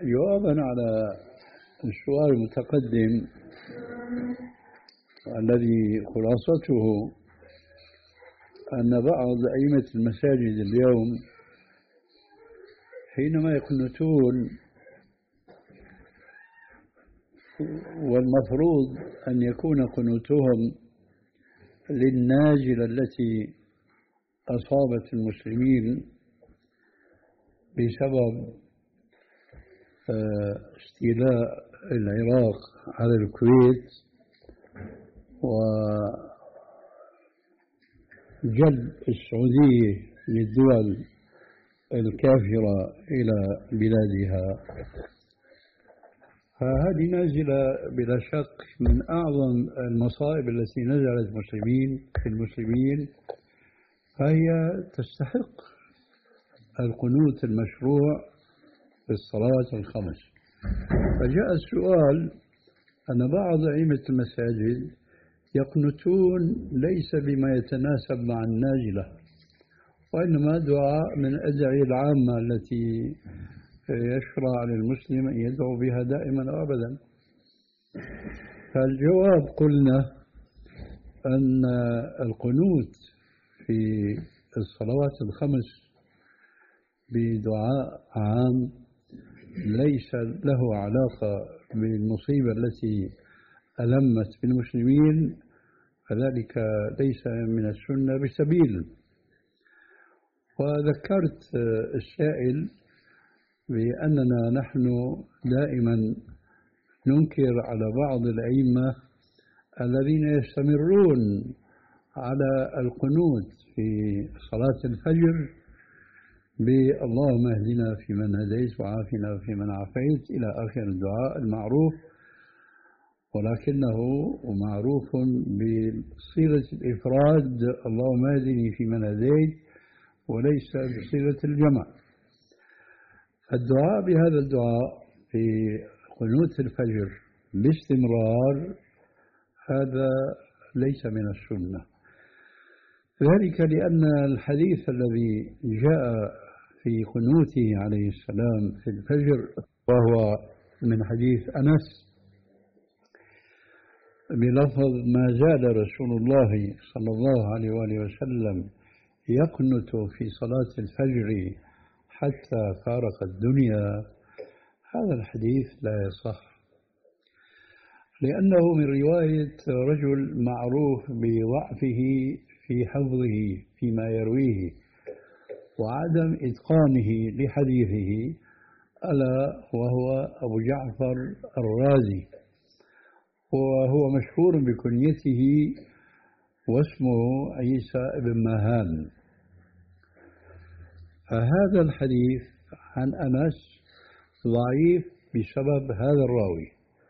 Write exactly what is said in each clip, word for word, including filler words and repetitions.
جوابا على السؤال المتقدم الذي خلاصته أن بعض أئمة المساجد اليوم حينما يقنتون والمفروض أن يكون قنوتهم للنازلة التي أصابت المسلمين بسبب استيلاء العراق على الكويت وجلب السعودية للدول الكافرة إلى بلادها، فهذه نازلة بلا شك من أعظم المصائب التي نزلت المسلمين في المسلمين، فهي تستحق القنوت المشروع في الصلاة الخمس. فجاء السؤال أن بعض أئمة المساجد يقنتون ليس بما يتناسب مع النازلة، وإنما دعاء من الأدعية العامة التي يشرع للمسلم أن يدعو بها دائما وأبدا. فالجواب قلنا أن القنوت في الصلوات الخمس بدعاء عام ليس له علاقة بالمصيبة التي ألمت بالمسلمين، فذلك ليس من السنة بسبيل. وذكرت السائل بأننا نحن دائما ننكر على بعض الأئمة الذين يستمرون على القنوت في صلاة الفجر باللهم اهدنا فيمن هديت وعافنا فيمن عافيت إلى آخر الدعاء المعروف، ولكنه معروف بصيغة الإفراد اللهم اهدني فيمن هديت وليس بصيغة الجمع. الدعاء بهذا الدعاء في قنوت الفجر باستمرار هذا ليس من السنة، ذلك لأن الحديث الذي جاء في قنوته عليه السلام في الفجر وهو من حديث أنس بلفظ ما زال رسول الله صلى الله عليه وآله وسلم يقنت في صلاة الفجر حتى فارق الدنيا، هذا الحديث لا يصح، لأنه من رواية رجل معروف بضعفه في حفظه فيما يرويه وعدم إتقانه لحديثه، ألا وهو أبو جعفر الرازي، وهو مشهور بكنيته واسمه عيسى بن ماهان. فهذا الحديث عن أنس ضعيف بسبب هذا الراوي.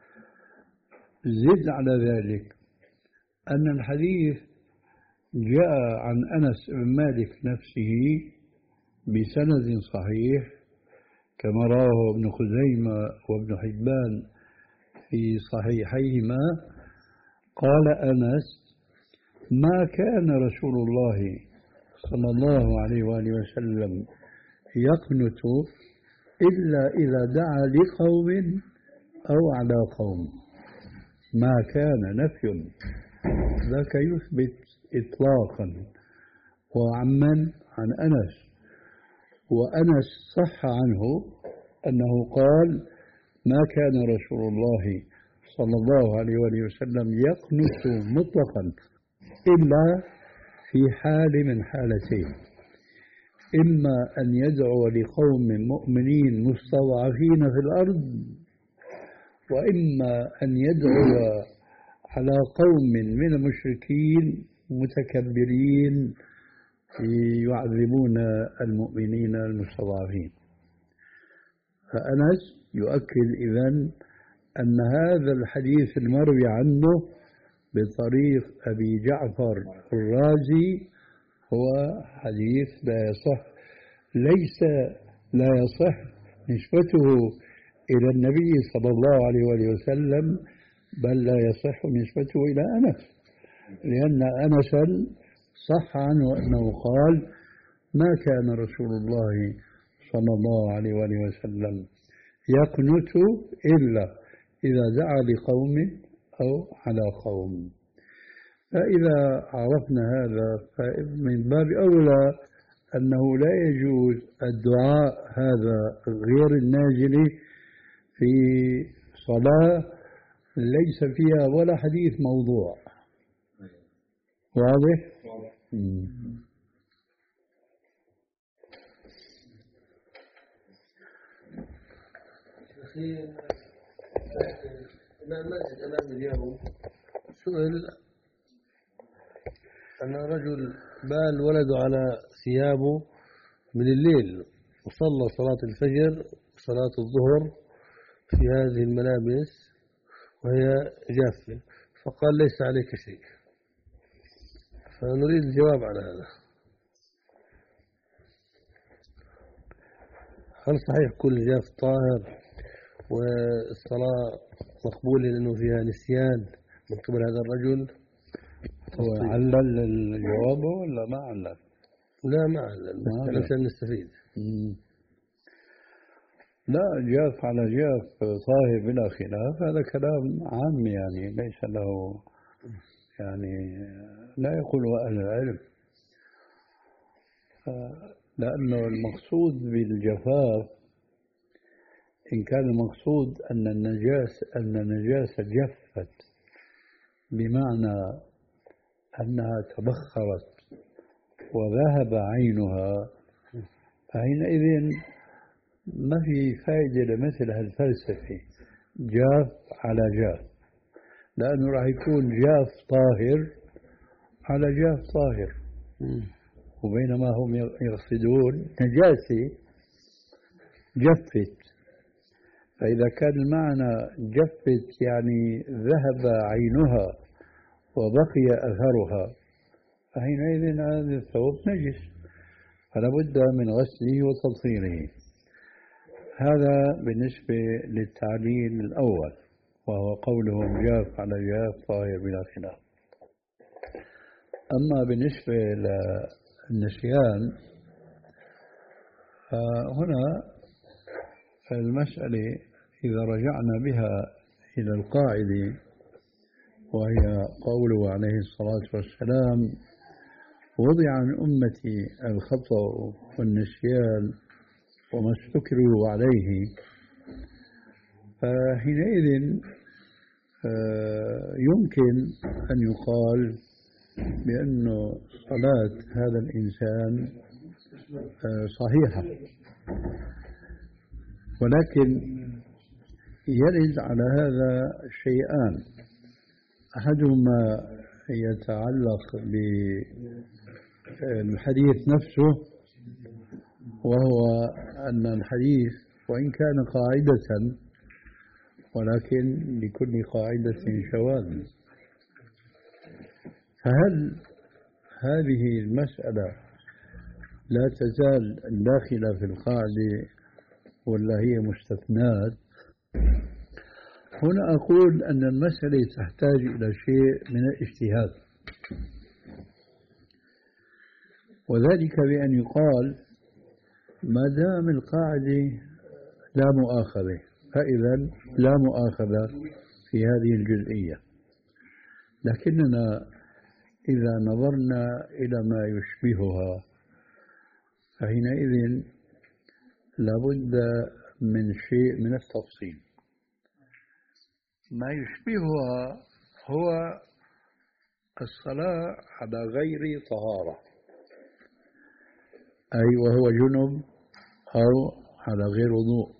زد على ذلك أن الحديث جاء عن أنس بن مالك نفسه بسند صحيح كما رواه ابن خزيمة وابن حبان في صحيحيهما. قال أنس: ما كان رسول الله صلى الله عليه وآله وسلم يقنت إلا إذا دعا لقوم أو على قوم. ما كان نفي ذاك يثبت إطلاقا وعمن عن أنس، وأنس صح عنه أنه قال: ما كان رسول الله صلى الله عليه وآله وسلم يقنت مطلقا إلا في حال من حالتين: إما أن يدعو لقوم مؤمنين مستضعفين في الأرض، وإما أن يدعو على قوم من المشركين متكبرين يعذبون المؤمنين المستضعفين. فأنس يؤكد إذن أن هذا الحديث المروي عنه بطريق أبي جعفر الرازي هو حديث لا يصح، ليس لا يصح نسبته إلى النبي صلى الله عليه وآله وسلم، بل لا يصح نسبته إلى أنس، لأن أنسا صح عنه أنه قال: ما كان رسول الله صلى الله عليه وآله وسلم يقنت إلا إذا دعا لقوم أو على قوم. فإذا عرفنا هذا فمن باب أولى أنه لا يجوز الدعاء هذا غير النازل في صلاة ليس فيها ولا حديث موضوع. واضح؟ أخي المسجد أمام اليوم سئل أن رجل بال ولده على ثيابه من الليل وصلى صلاة الفجر وصلاة الظهر في هذه الملابس وهي جافة، فقال ليس عليك شيء. فنريد الجواب على هذا. هل صحيح كل جاف طاهر والصلاة مقبولة لأنه فيها نسيان من قبل هذا الرجل؟ هو علل الجواب ولا ما علل؟ لا ما علل، بس عشان نستفيد. مم. لا، جاف على جاف طاهر بلا خلاف، هذا كلام عام يعني ليس له يعني لا يقول أهل العلم، لأنه المقصود بالجفاف إن كان المقصود أن النجاسة أن النجاسة جفت بمعنى أنها تبخرت وذهب عينها، فحينئذ ما في فائدة لمثل هالفلسفة جاف على جاف، لأنه راح يكون جاف طاهر على جاف طاهر، وبينما هم يقصدون نجاسة جفت. فإذا كان المعنى جفت يعني ذهب عينها وبقي أثرها، فحينئذ هذا الثوب نجس، فلا بد من غسله وتطهيره. هذا بالنسبة للتعليل الأول، وهو قولهم جاف على جاف طاهر بلا خلاف. أما بالنسبة للنسيان فهنا المسألة إذا رجعنا بها إلى القاعدة، وهي قوله عليه الصلاة والسلام: وضع عن أمتي الخطأ والنسيان وما استكرهوا عليه، فحينئذ يمكن أن يقال بأن صلاة هذا الإنسان صحيحة، ولكن يرد على هذا شيئان: أحدهما يتعلق بالحديث نفسه، وهو أن الحديث وإن كان قاعدة ولكن لكل قاعدة شواذ. فهل هذه المسألة لا تزال داخلة في القاعدة ولا هي مستثنات؟ هنا أقول أن المسألة تحتاج إلى شيء من الاجتهاد، وذلك بأن يقال ما دام القاعدة لا مؤاخذة فإذا لا مؤاخذة في هذه الجزئية، لكننا إذا نظرنا إلى ما يشبهها فحينئذ لابد من شيء من التفصيل. ما يشبهها هو الصلاة على غير طهارة، أي وهو جنب أو على غير وضوء.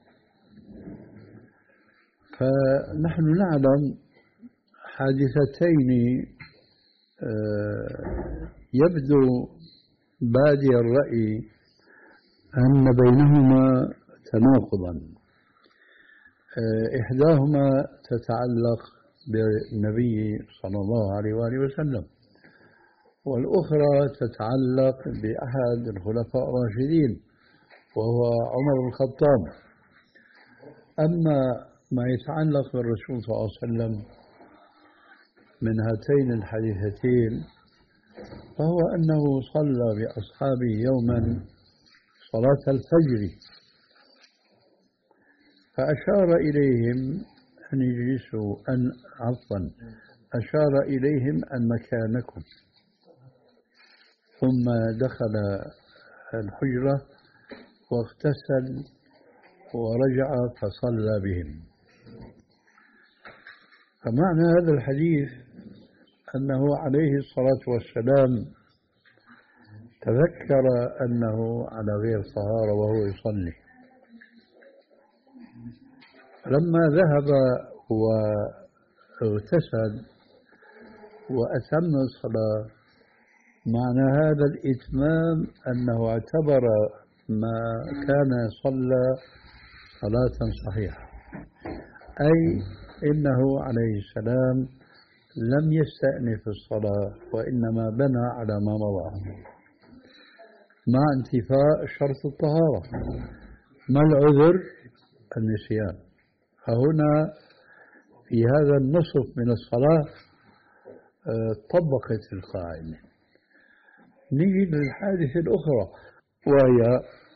فنحن نعلم حادثتين يبدو بادي الرأي أن بينهما تناقضا. إحداهما تتعلق بالنبي صلى الله عليه وآله وسلم، والأخرى تتعلق بأحد الخلفاء الراشدين وهو عمر بن الخطاب. أما ما يتعلق بالرسول صلى الله عليه وسلم من هاتين الحديثتين فهو أنه صلى بأصحابه يوما صلاة الفجر، فأشار إليهم أن يجلسوا أن عفوا أشار إليهم أن مكانكم، ثم دخل الحجرة واغتسل ورجع فصلى بهم. فمعنى هذا الحديث أنه عليه الصلاة والسلام تذكر أنه على غير طهارة وهو يصلي، لما ذهب واغتسل وأتم الصلاة، معنى هذا الإتمام أنه اعتبر ما كان صلى صلاة صحيحة، أي إنه عليه السلام لم يستأنف الصلاة وإنما بنى على ما مضى مع انتفاء شرط الطهارة. ما العذر؟ النسيان. فهنا في هذا النصف من الصلاة طبقت القاعدة. نجي للحادثة الأخرى وهي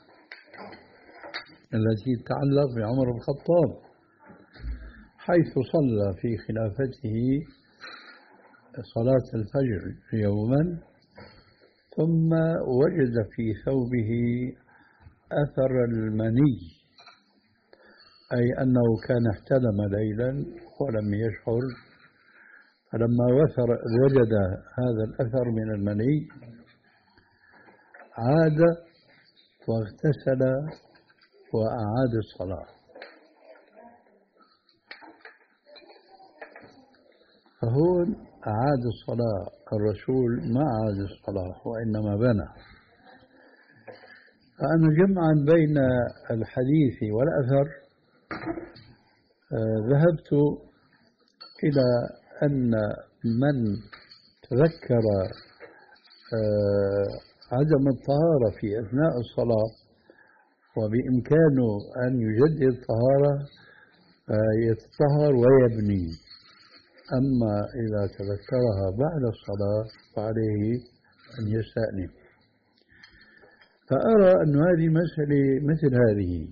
التي تتعلق بعمر بن الخطاب، حيث صلى في خلافته صلاة الفجر يوما، ثم وجد في ثوبه أثر المني، أي أنه كان احتلم ليلا ولم يشعر، فلما وجد هذا الأثر من المني عاد واغتسل وأعاد الصلاة. فهون أعاد الصلاة، الرسول ما أعاد الصلاة وإنما بنى. فأنا جمعا بين الحديث والأثر آه ذهبت إلى أن من تذكر آه عدم الطهارة في أثناء الصلاة وبإمكانه أن يجدد الطهارة آه يتطهر ويبني، أما إذا تذكرها بعد الصلاة فعليه أن يستأنف. فأرى أن هذه مسألة مثل هذه،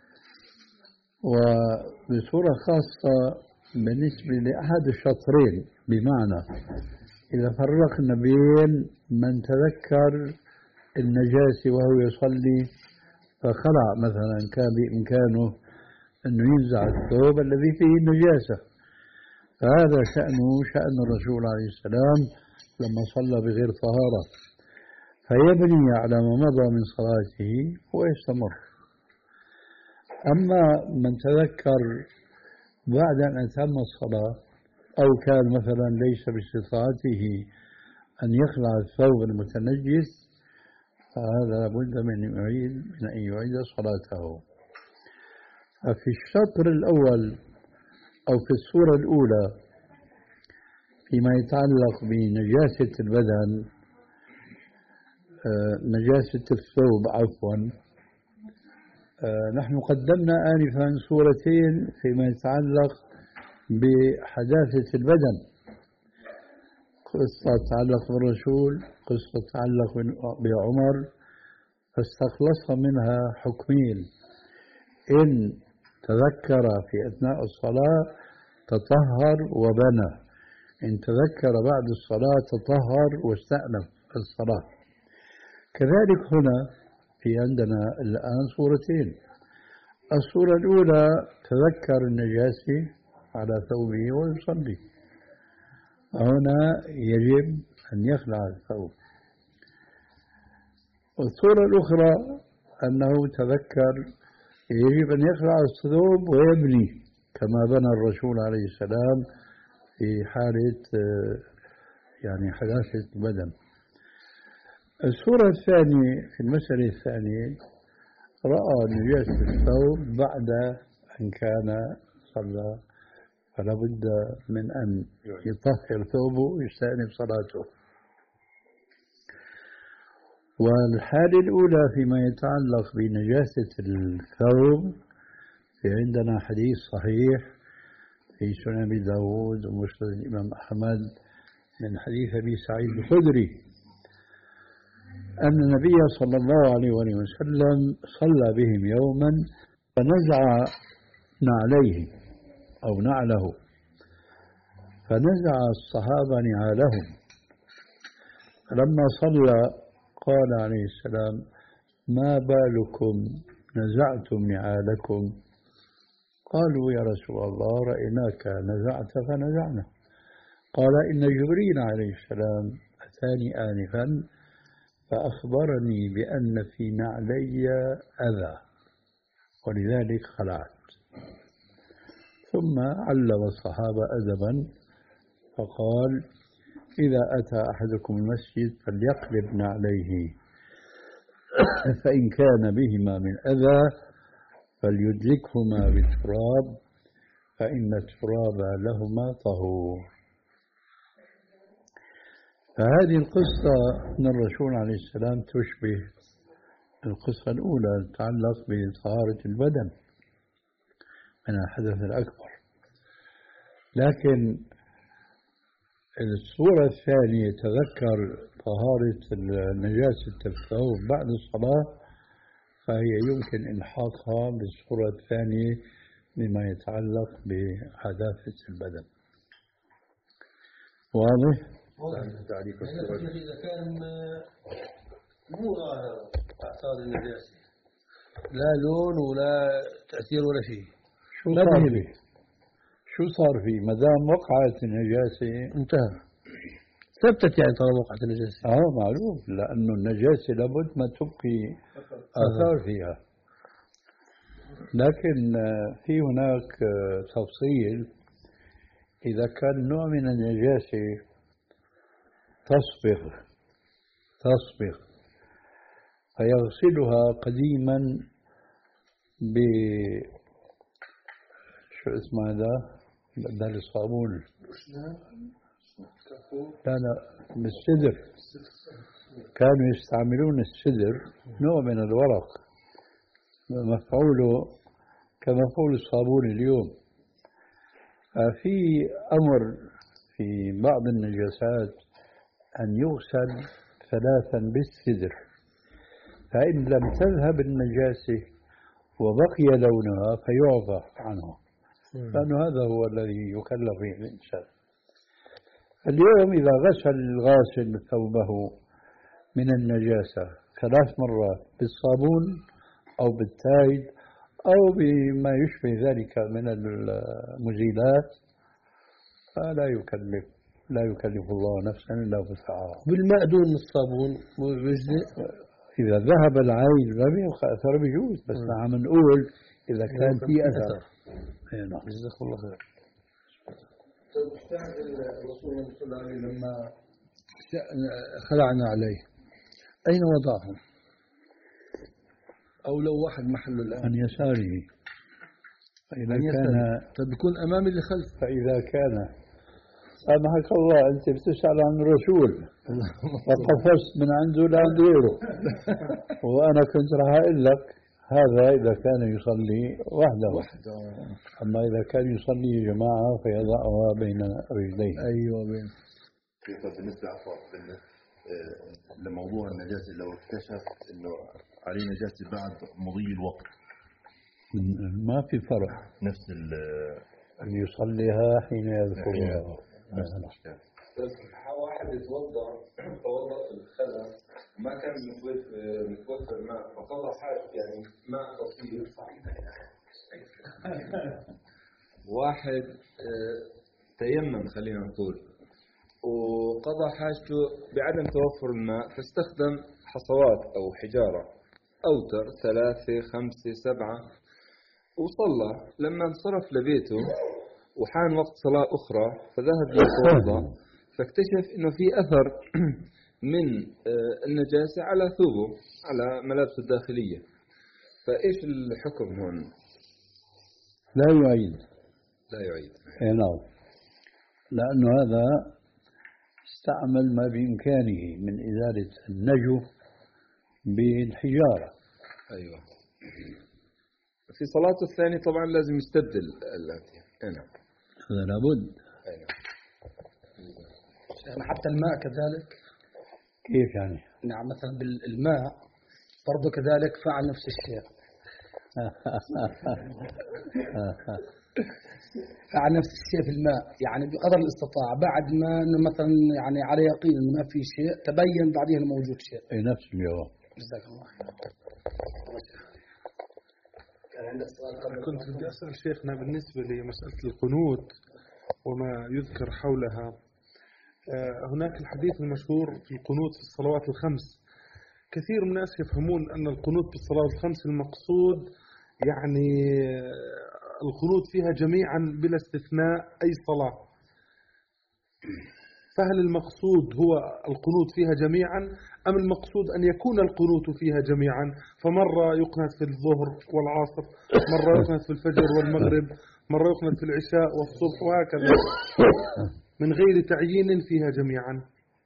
وبصورة خاصة بالنسبة لأحد الشطرين، بمعنى إذا فرقنا بين من تذكر النجاسة وهو يصلي فخلع مثلا، كان بإمكانه أنه ينزع الثوب الذي فيه النجاسة، فهذا شأنه شأن الرسول عليه السلام لما صلى بغير طهارة، فيبني على ما مضى من صلاته ويستمر. أما من تذكر بعد أن أتم الصلاة أو كان مثلا ليس باستطاعته أن يخلع الثوب المتنجس، فهذا لابد من يعيد من أن يعيد صلاته. ففي الشطر الأول أو في الصورة الأولى فيما يتعلق بنجاسة البدن، آه نجاسة الثوب عفوا، آه نحن قدمنا آنفا صورتين فيما يتعلق بحداثة البدن، قصة تتعلق بالرسول، قصة تتعلق بعمر، فاستخلص منها حكمين: إن تذكر في أثناء الصلاة تطهر وبنى، إن تذكر بعد الصلاة تطهر واستأنف الصلاة. كذلك هنا في عندنا الآن صورتين: الصورة الأولى تذكر النجاسة على ثوبه ويصلي، هنا يجب أن يخلع الثوب. والصورة الأخرى أنه تذكر يجب أن يخلع الثوب ويبني كما بنى الرسول عليه السلام في حالة يعني حداثة البدن. الصورة الثانية في المسألة الثانية رأى نجاسة الثوب بعد أن كان صلى، فلا بد من أن يطهر ثوبه ويستأنف صلاته. والحالة الأولى فيما يتعلق بنجاسة الثوب في عندنا حديث صحيح في سنن أبي داود ومسند الإمام أحمد من حديث أبي سعيد الخدري أن النبي صلى الله عليه وسلم صلى بهم يوما فنزع نعليه أو نعله، فنزع الصحابة نعالهم. فلما صلى قال عليه السلام: ما بالكم نزعتم نعالكم؟ قالوا: يا رسول الله رأيناك نزعت فنزعنا. قال: إن جبريل عليه السلام أتاني آنفا فأخبرني بأن في نعلي أذى ولذلك خلعت. ثم علم الصحابة أدبا فقال: إذا أتى أحدكم المسجد فليقلب نعليه، فإن كان بهما من أذى فليدلكهما بالتراب، فإن التراب لهما طهور. فهذه القصة من الرسول عليه السلام تشبه القصة الأولى تتعلق بطهارة البدن من الحدث الأكبر، لكن الصورة الثانية تذكر طهارة نجاسة الثوب بعد الصلاة، فهي يمكن إلحاقها بالصورة الثانية بما يتعلق بحداثة البدن. واضح؟ تعريف الصورة إذا كان مو أعصار النجاسة لا لون ولا تأثير ولا شيء، شو صار فيه؟ شو صار فيه؟ ما دام وقعت النجاسة انتهى، ثبتت يعني طالما وقعت النجاسة. اه معلوم، لأنه النجاسة لابد ما تبقي آثار فيها. لكن في هناك تفصيل، إذا كان نوع من النجاسة تصبغ تصبغ فيغسلها قديما ب شو اسمه هذا؟ بدل الصابون، لا لا بالسدر، كانوا يستعملون السدر نوع من الورق مفعوله كمفعول الصابون اليوم. في أمر في بعض النجاسات أن يغسل ثلاثا بالسدر، فإن لم تذهب النجاسة وبقي لونها فيعفى عنه، لأن هذا هو الذي يكلف به الإنسان. اليوم إذا غسل الغاسل ثوبه من النجاسة ثلاث مرات بالصابون أو بالتايد أو بما يشبه ذلك من المزيلات فلا يكلف لا يكلف الله نفسا إلا وسعها. بالماء دون الصابون بيجزئ؟ إذا ذهب العين لم يبقى أثر بيجوز، بس عم نقول إذا كان في أثر. نعم جزاكم الله خير. الرسول صلى الله عليه وسلم لما خلعنا عليه أين وضعه؟ أو لو واحد محله الآن عن يساره، فإذا كان طيب بيكون أمام اللي خلف. فإذا كان سامحك الله أنت بتسأل عن الرسول وقفزت من عنده لعند غيره، وأنا كنت راح أقول لك هذا إذا كان يصلي وحده، أما إذا كان يصلي جماعة فيضعها بين رجليه. أيوة بين. بالنسبة عفوا لموضوع النجاسة، لو اكتشف إنه عليه نجاسة بعد مضي الوقت ما في فرق، نفس أن يصليها حين يذكرها. نفس الأشكال. واحد يتوضأ توضأ في الخلا ما كان متوفر ماء فطلع حاجة يعني ماء بسيط. واحد تيمم خلينا نقول وقضى حاجته بعدم توفر الماء فاستخدم حصوات أو حجارة أوتر ثلاثة خمسة سبعة وصلى. لما انصرف لبيته وحان وقت صلاة أخرى فذهب يتوضأ فاكتشف إنه في أثر من النجاسة على ثوبه على ملابسه الداخلية، فإيش الحكم هون؟ لا يعيد لا يعيد اي نعم، لأنه هذا استعمل ما بإمكانه من إزالة النجو بالحجارة. أيوة. في صلاته الثانية طبعا لازم يستبدل الآتية. نعم هذا لابد. أيوة. يعني حتى الماء كذلك. كيف يعني؟ نعم مثلا بالماء برضو كذلك فعل نفس الشيء، فعل نفس الشيء في الماء، يعني بقدر الاستطاعة بعد ما إنه مثلا يعني على يقين إنه ما في شيء تبين بعدين إنه موجود شيء. أي نفس الجواب. جزاك الله خير. كنت بدي أسأل شيخنا بالنسبة لمسألة القنوت وما يذكر حولها. هناك الحديث المشهور في القنوت في الصلوات الخمس. كثير من الناس يفهمون أن القنوت في الصلوات الخمس المقصود يعني القنوت فيها جميعا بلا استثناء أي صلاة. فهل المقصود هو القنوت فيها جميعا أم المقصود أن يكون القنوت فيها جميعا، فمرة يقنت في الظهر والعصر، مرة يقنت في الفجر والمغرب، مرة يقنت في العشاء والصبح، وهكذا من غير تعيين فيها جميعا؟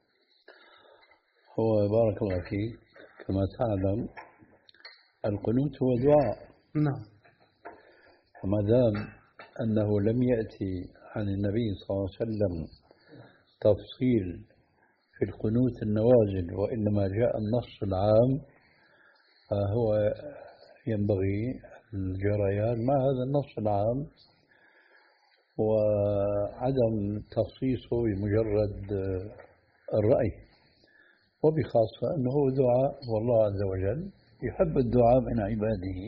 هو بارك الله فيك كما تعلم القنوت هو دعاء. نعم. وما دام أنه لم يأتي عن النبي صلى الله عليه وسلم تفصيل في القنوت النوازل وإنما جاء النص العام، فهو ينبغي الجريان مع هذا النص العام وعدم تخصيصه بمجرد الرأي، وبخاصة أنه دعاء والله عز وجل يحب الدعاء من عباده.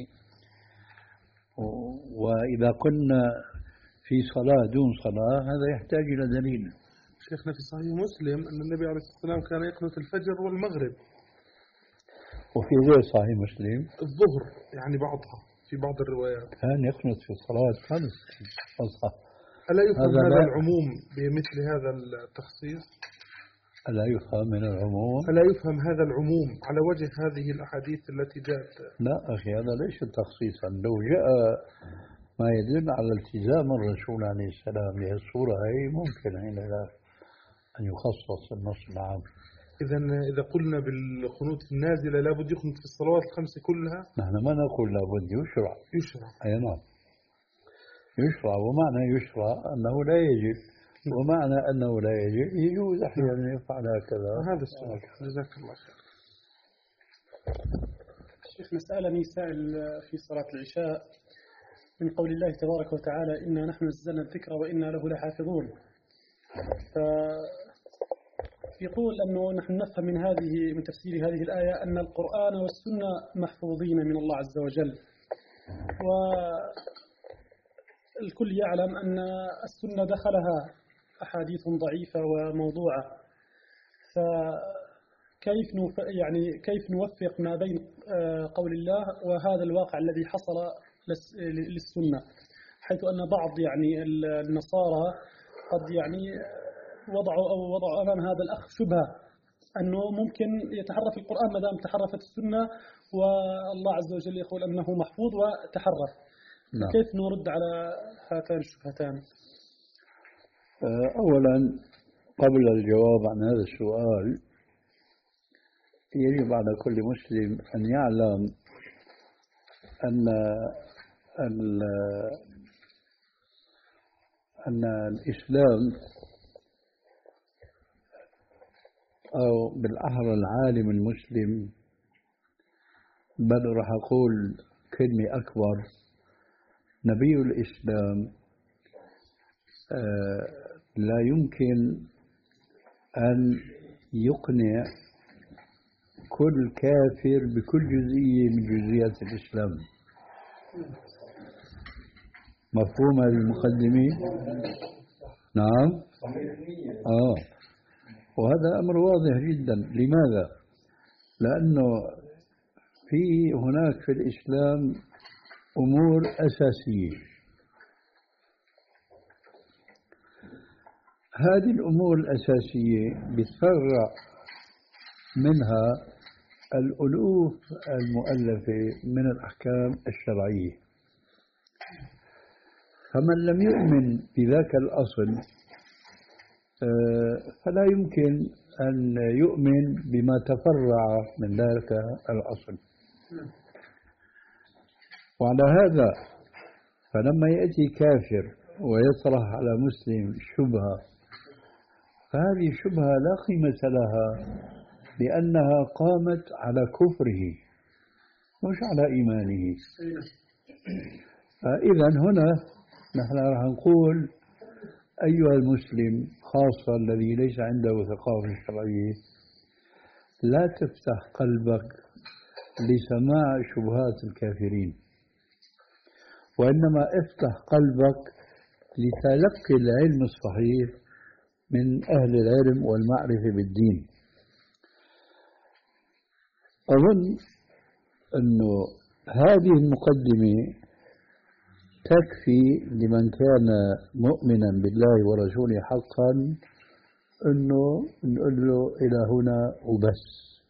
وإذا كنا في صلاة دون صلاة هذا يحتاج إلى دليل. شيخنا في صحيح مسلم أن النبي عليه الصلاة والسلام كان يقنت الفجر والمغرب. وفي غير صحيح مسلم الظهر يعني بعضها في بعض الروايات كان يقنت في صلاة خمس. ألا يفهم هذا, هذا لا العموم بمثل هذا التخصيص؟ ألا يفهم من العموم؟ ألا يفهم هذا العموم على وجه هذه الأحاديث التي جاءت؟ لا أخي، هذا ليس تخصيصا. لو جاء ما يدل على التزام الرسول عليه السلام بهذه الصورة هي ممكن أن يخصص النص العام. إذا إذا قلنا بالقنوت النازلة لابد يقنت في الصلوات الخمس كلها؟ نحن ما نقول لابد، يشرع. يشرع. أي نعم يشرع، ومعنى يشرع أنه لا يجب، ومعنى أنه لا يجب يجوز أحيانا يفعل هكذا. هذا السؤال. جزاك الله خير. شيخ، سألني سائل في صلاة العشاء من قول الله تبارك وتعالى إنا نحن نزلنا الذكر وإنا له لحافظون، فيقول أنه نحن نفهم من هذه من تفسير هذه الآية أن القرآن والسنة محفوظين من الله عز وجل، والكل يعلم أن السنة دخلها أحاديث ضعيفة وموضوعة، فكيف يعني كيف نوفق ما بين قول الله وهذا الواقع الذي حصل للسنة، حيث أن بعض يعني النصارى قد يعني وضعوا أو وضعوا أمام هذا الأخ شبهة أنه ممكن يتحرف القرآن ما دام تحرفت السنة، والله عز وجل يقول أنه محفوظ وتحرف. نعم. كيف نرد على هاتان الشبهتان؟ أولا قبل الجواب عن هذا السؤال يجب على كل مسلم أن يعلم أن أن الإسلام أو بالأحرى العالم المسلم، بل راح أقول كلمة أكبر، نبي الإسلام لا يمكن أن يقنع كل كافر بكل جزئية من جزئيات الإسلام. مفهوم هذه المقدمة؟ نعم. آه وهذا أمر واضح جدا. لماذا؟ لأنه في هناك في الإسلام أمور أساسية، هذه الأمور الأساسية بتفرع منها الألوف المؤلفة من الأحكام الشرعية، فمن لم يؤمن بذاك الأصل فلا يمكن أن يؤمن بما تفرع من ذاك الأصل. وعلى هذا فلما يأتي كافر ويطرح على مسلم شبهة، فهذه الشبهة لا قيمة لها لأنها قامت على كفره مش على إيمانه. إذا هنا نحن راح نقول أيها المسلم خاصة الذي ليس عنده ثقافة شرعية لا تفتح قلبك لسماع شبهات الكافرين، وإنما افتح قلبك لتلقي العلم الصحيح من أهل العلم والمعرفة بالدين. أظن أنه هذه المقدمة تكفي لمن كان مؤمنا بالله ورسوله حقا أنه نقول له إلى هنا وبس،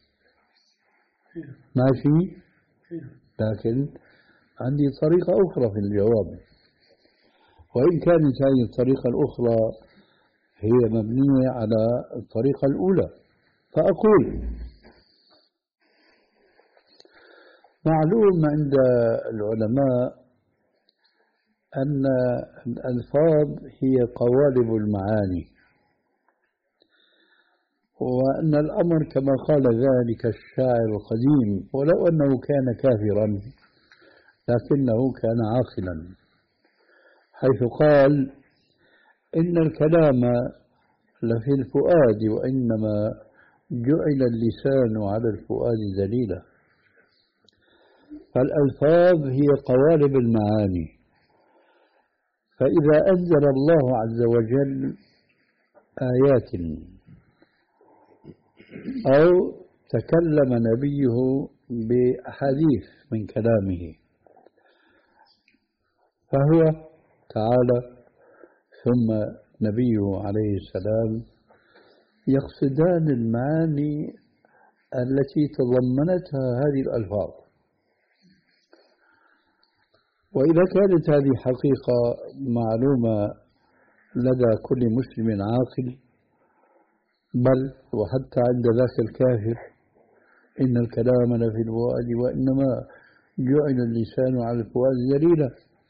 ماشي. لكن عندي طريقة أخرى في الجواب، وإن كانت هذه الطريقة الأخرى هي مبنية على الطريقة الأولى، فأقول معلوم عند العلماء أن الألفاظ هي قوالب المعاني، وأن الأمر كما قال ذلك الشاعر القديم ولو أنه كان كافرا لكنه كان عاقلا، حيث قال إن الكلام لفي الفؤاد وإنما جعل اللسان على الفؤاد دليلا. فالألفاظ هي قوالب المعاني، فإذا أنزل الله عز وجل آيات أو تكلم نبيه بأحاديث من كلامه فهو تعالى ثم نبيه عليه السلام يقصدان المعاني التي تضمنتها هذه الألفاظ. وإذا كانت هذه حقيقة معلومة لدى كل مسلم عاقل، بل وحتى عند ذاك الكافر، إن الكلام لفي الفؤاد وإنما جعل اللسان على الفؤاد دليلا،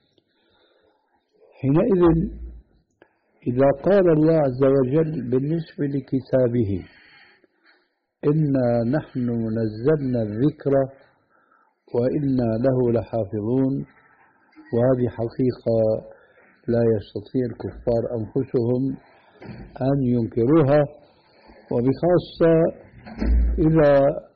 حينئذ إذا قال الله عز وجل بالنسبة لكتابه إنا نحن نزلنا الذكر وإنا له لحافظون، وهذه حقيقة لا يستطيع الكفار أنفسهم أن ينكروها، وبخاصة إذا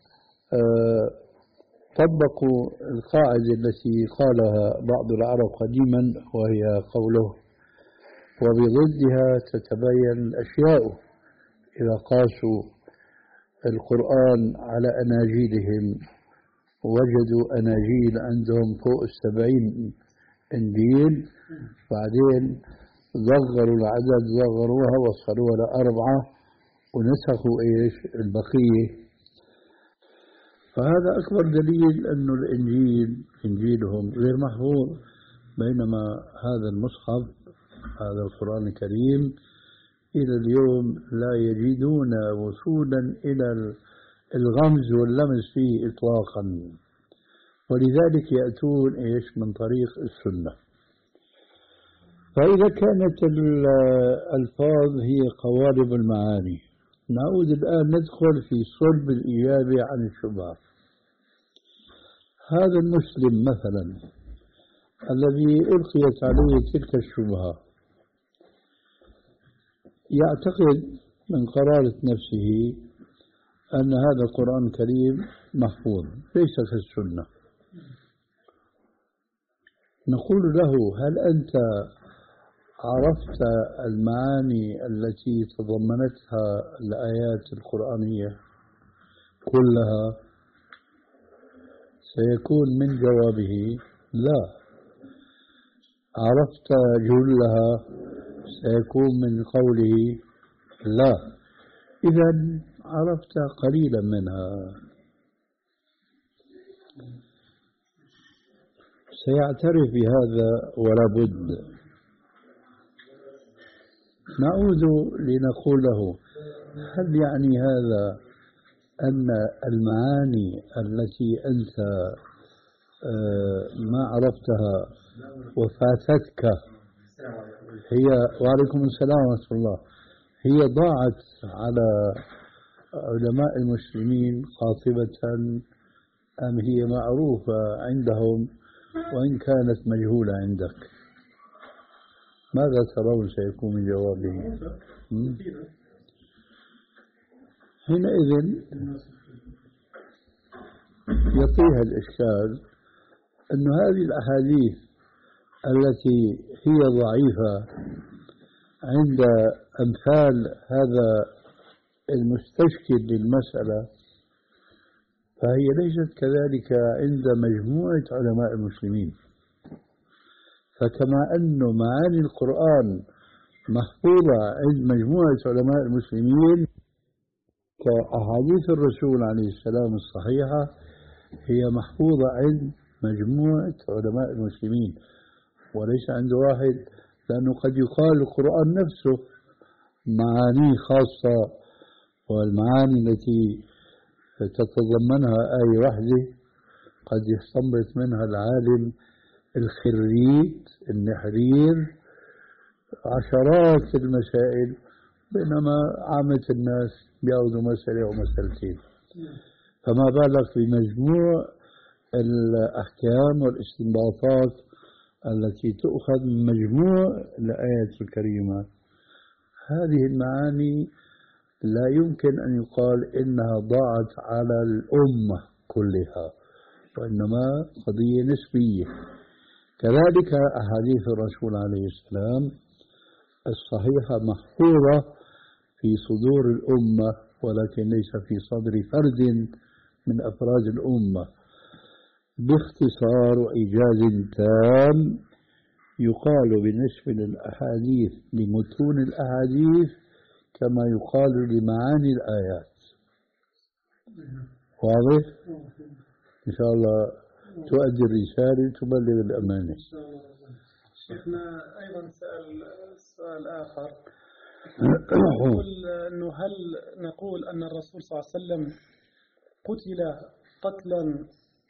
طبقوا القاعدة التي قالها بعض العرب قديما، وهي قوله وبضدها تتبين الأشياء. إذا قاسوا القرآن على أناجيلهم وجدوا أناجيل عندهم فوق السبعين إنجيل، بعدين صغروا العدد صغروها وصلوها لأربعة ونسخوا إيش البقية. فهذا أكبر دليل أن الإنجيل إنجيلهم غير محفوظ، بينما هذا المصحف هذا القرآن الكريم إلى اليوم لا يجدون وصولا إلى الغمز واللمس فيه إطلاقا، ولذلك يأتون إيش من طريق السنة. فإذا كانت الألفاظ هي قوالب المعاني، نعود الآن ندخل في صلب الإجابة عن الشبهة. هذا المسلم مثلا الذي ألقيت عليه تلك الشبهة يعتقد من قرارة نفسه أن هذا القرآن الكريم محفوظ ليس في السنة. نقول له هل أنت عرفت المعاني التي تضمنتها الآيات القرآنية كلها؟ سيكون من جوابه لا. عرفت جلها؟ سيكون من قوله لا. إذا عرفت قليلا منها. سيعترف بهذا ولا بد. نعود لنقول له هل يعني هذا أن المعاني التي أنت ما عرفتها وفاتتك هي وعليكم السلام ورحمة الله هي ضاعت على علماء المسلمين قاطبة أم هي معروفة عندهم وإن كانت مجهولة عندك، ماذا ترون سيكون من جوابه؟ حينئذ يطيح الإشكال أن هذه الأحاديث التي هي ضعيفة عند أمثال هذا المستشكل للمسألة فهي ليست كذلك عند مجموعة علماء المسلمين. فكما أن معاني القرآن محفوظة عند مجموعة علماء المسلمين كأحاديث الرسول عليه السلام الصحيحة هي محفوظة عند مجموعة علماء المسلمين وليس عند واحد، لأنه قد يقال القرآن نفسه معاني خاصة، والمعاني التي تتضمنها آية واحدة قد يستنبط منها العالم الخريج النحرير عشرات المسائل، بينما عامة الناس بيأخذوا مسألة أو مسألتين. فما بالك بمجموع الأحكام والاستنباطات التي تؤخذ من مجموع الآيات الكريمة. هذه المعاني لا يمكن أن يقال إنها ضاعت على الأمة كلها، وإنما قضية نسبية. كذلك أحاديث الرسول عليه السلام الصحيحة محفوظة في صدور الأمة، ولكن ليس في صدر فرد من أفراد الأمة. باختصار وإيجاز تام يقال بالنسبة للأحاديث لمتون الأحاديث كما يقال لمعاني الآيات. واضح؟ إن شاء الله تؤدي الرسالة تبلغ الأمانة. شيخنا أيضا سأل سؤال آخر، يقول أنه هل نقول أن الرسول صلى الله عليه وسلم قتل قتلا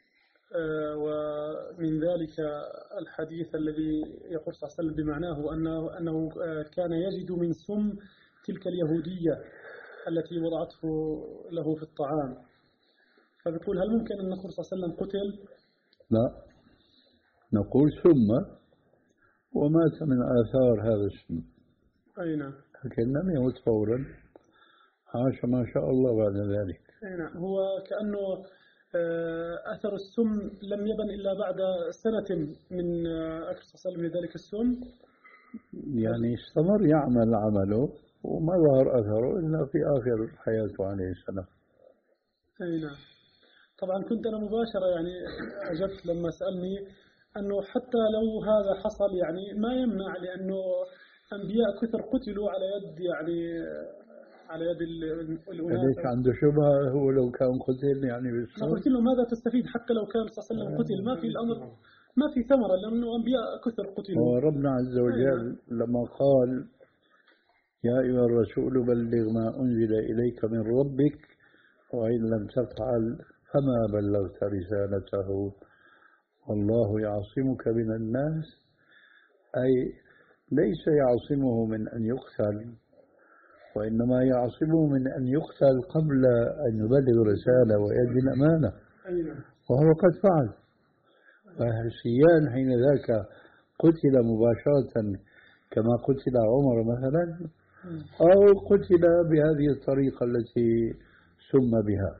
ومن ذلك الحديث الذي يقول صلى الله عليه وسلم بمعناه أنه, أنه كان يجد من سم تلك اليهودية التي وضعته له في الطعام، فبيقول هل ممكن أن نقول صلى الله عليه وسلم قتل؟ لا، نقول سم ومات من آثار هذا السم. أي نعم. لكن لم يمت فورا، عاش ما شاء الله بعد ذلك. أي نعم. هو كأنه أثر السم لم يبن إلا بعد سنة من أكل صلى الله عليه وسلم لذلك السم، يعني استمر يعمل عمله وما ظهر أثره إلا في آخر حياته عليه السلام. أي نعم. طبعا كنت أنا مباشرة يعني أجبت لما سألني أنه حتى لو هذا حصل يعني ما يمنع، لأنه أنبياء كثر قتلوا على يد يعني على يد الأناس. ليش عنده شبهة هو لو كان قتل يعني بالسم؟ أنا قلت له ماذا تستفيد حتى لو كان صلى الله عليه وسلم قتل، ما في الأمر ما في ثمرة، لأنه أنبياء كثر قتلوا. وربنا عز وجل لما قال يا أيها الرسول بلغ ما أنزل إليك من ربك وإن لم تفعل فما بلغت رسالته والله يعصمك من الناس، أي ليس يعصمه من أن يقتل، وإنما يعصمه من أن يقتل قبل أن يبلغ رسالة ويؤدي الأمانة، وهو قد فعل. فهشيان حين ذاك قتل مباشرة كما قتل عمر مثلا، أو قتل بهذه الطريقة التي سم بها.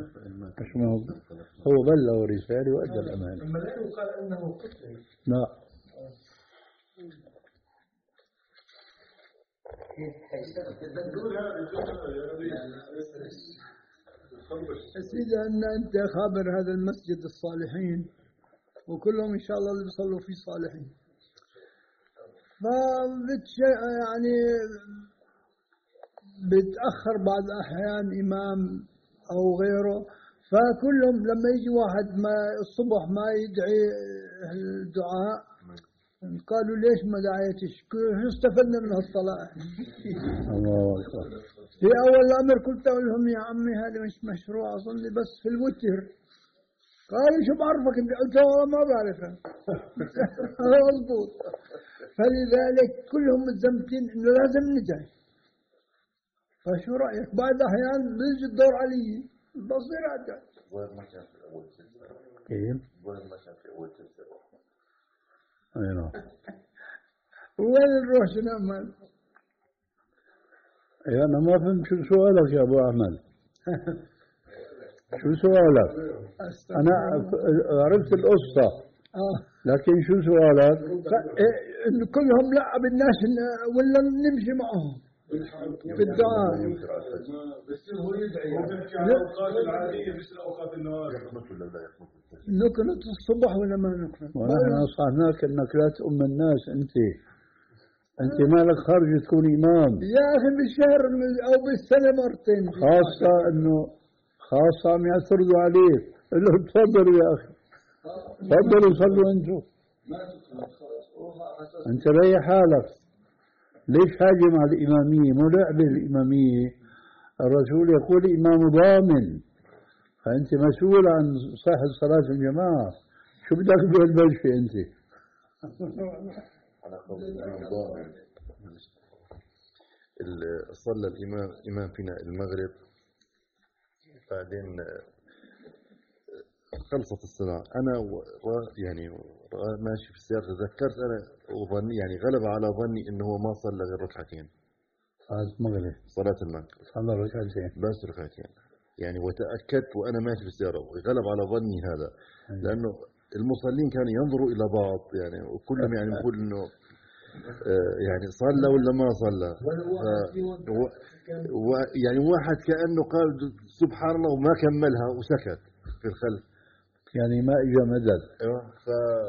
هو بلغ رسالة وأدى الأمانة. أما لا يقال أنه قتل. لا. سيدي أن أنت خابر هذا المسجد الصالحين وكلهم إن شاء الله اللي بيصلوا فيه صالحين، فبتشيء يعني بتأخر بعض الأحيان إمام أو غيره، فكلهم لما يجي واحد ما الصبح ما يدعي الدعاء قالوا ليش ما دعيتش؟ شو استفدنا من هالصلاة؟ الله أكبر. في أول الأمر قلت لهم يا عمي هذا مش مشروع، أصلي بس في الوتر. قالوا شو بعرفك انت؟ قلت والله ما بعرفها. مضبوط. فلذلك كلهم متزمتين انه لازم ندعي. فشو رأيك؟ بعد أحيان بيجي الدور علي بصير أدعي. وين ما كان في أول تلسة؟ كيف؟ وين ما كان في أول تلسة؟ أي نعم. وين نروح نعمل؟ يا أنا ما فهمت شو سؤالك يا أبو أحمد. شو سؤالك؟ أنا عرفت القصة آه. لكن شو سؤالك؟ إن كلهم لعب الناس ولا نمشي معهم بالدعاء. بس هو يدعي على الأوقات العادية مثل أوقات النهار. نكنت الصبح ولا ما نكنت؟ ونحن نصحناك أنك لا تؤم الناس أنت. أنت مالك خارج تكون إمام. يا أخي بالشهر أو بالسنة مرتين. خاصة إنه خاصة عم يعترضوا عليك. قل لهم تفضلوا يا أخي. تفضلوا صلوا أنتم. أنت ريح حالك. ليش هاجم على الإمامية؟ مو لعبة الإمامية. الرسول يقول إمام ضامن. فأنت مسؤول عن صحة صلاة الجماعة. شو بدك بهالبلشة أنت؟ على قول الإمام ضامن. صلى الإمام إمام فينا المغرب بعدين خلصت الصلاة أنا و يعني ماشي في السيارة تذكرت أنا وظني يعني غلب على ظني إنه هو ما صلى غير ركعتين. صلاة المغرب. صلاة المغرب. صلى ركعتين. بس ركعتين. يعني وتأكدت وأنا ماشي في السيارة وغلب على ظني هذا لأنه المصلين كانوا ينظروا إلى بعض يعني وكلهم يعني يقول إنه يعني صلى ولا ما صلى. يعني واحد كأنه قال سبحان الله وما كملها وسكت في الخلف. يعني ما إجا مدد. ايوه ف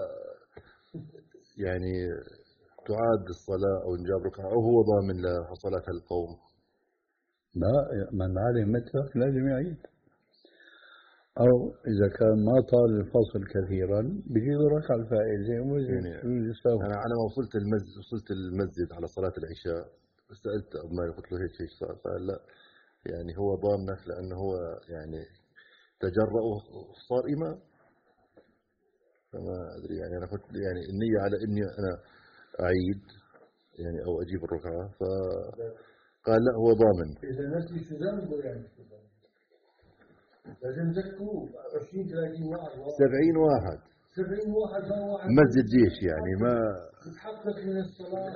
يعني تعاد الصلاة أو نجاب ركعة أو هو ضامن لصلاة القوم. لا من عليه متر لازم يعيد. أو إذا كان ما طال الفصل كثيرا بيجيب ركعة الفائزة يعني أنا على ما وصلت المسجد وصلت المسجد على صلاة العشاء سألت ما قلت له هيك ايش صار قال لا يعني هو ضامنك لأنه هو يعني تجرأ وصار إمام. فما أدري يعني أنا كنت يعني النية على إني أنا أعيد يعني أو أجيب الركعة فقال لا هو ضامن. إذا نسي شو ذنبه يعني لازم تذكروه عشرين ثلاثين واحد سبعين واحد سبعين واحد ما واحد مسجد جيش يعني ما تتحقق من الصلاة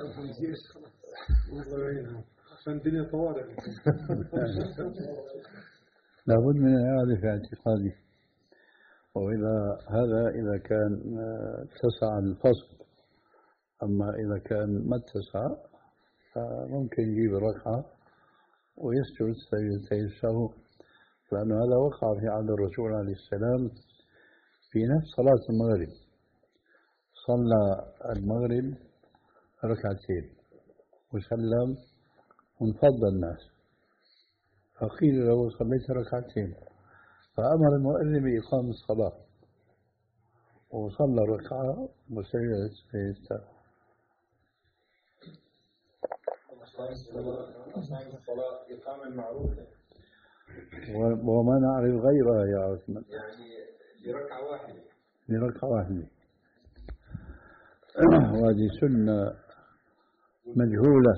عشان الدنيا طوارئ. لابد من الإعادة في اعتقادي. وإذا هذا إذا كان اتسع الفصل. أما إذا كان ما اتسع ممكن يجيب ركعة ويسجد سجدتي السهو لأن هذا وقع في عهد الرسول عليه السلام في نفس صلاة المغرب. صلى المغرب ركعتين وسلم وانفض الناس فقيل له صليت ركعتين فأمر المؤذن بإقامة الصلاة وصلى ركعة وسجد سجدة. الصلاة إقامة معروفة وما نعرف غيرها يا عثمان. يعني لركعة واحدة. لركعة واحدة. وهذه سنة مجهولة.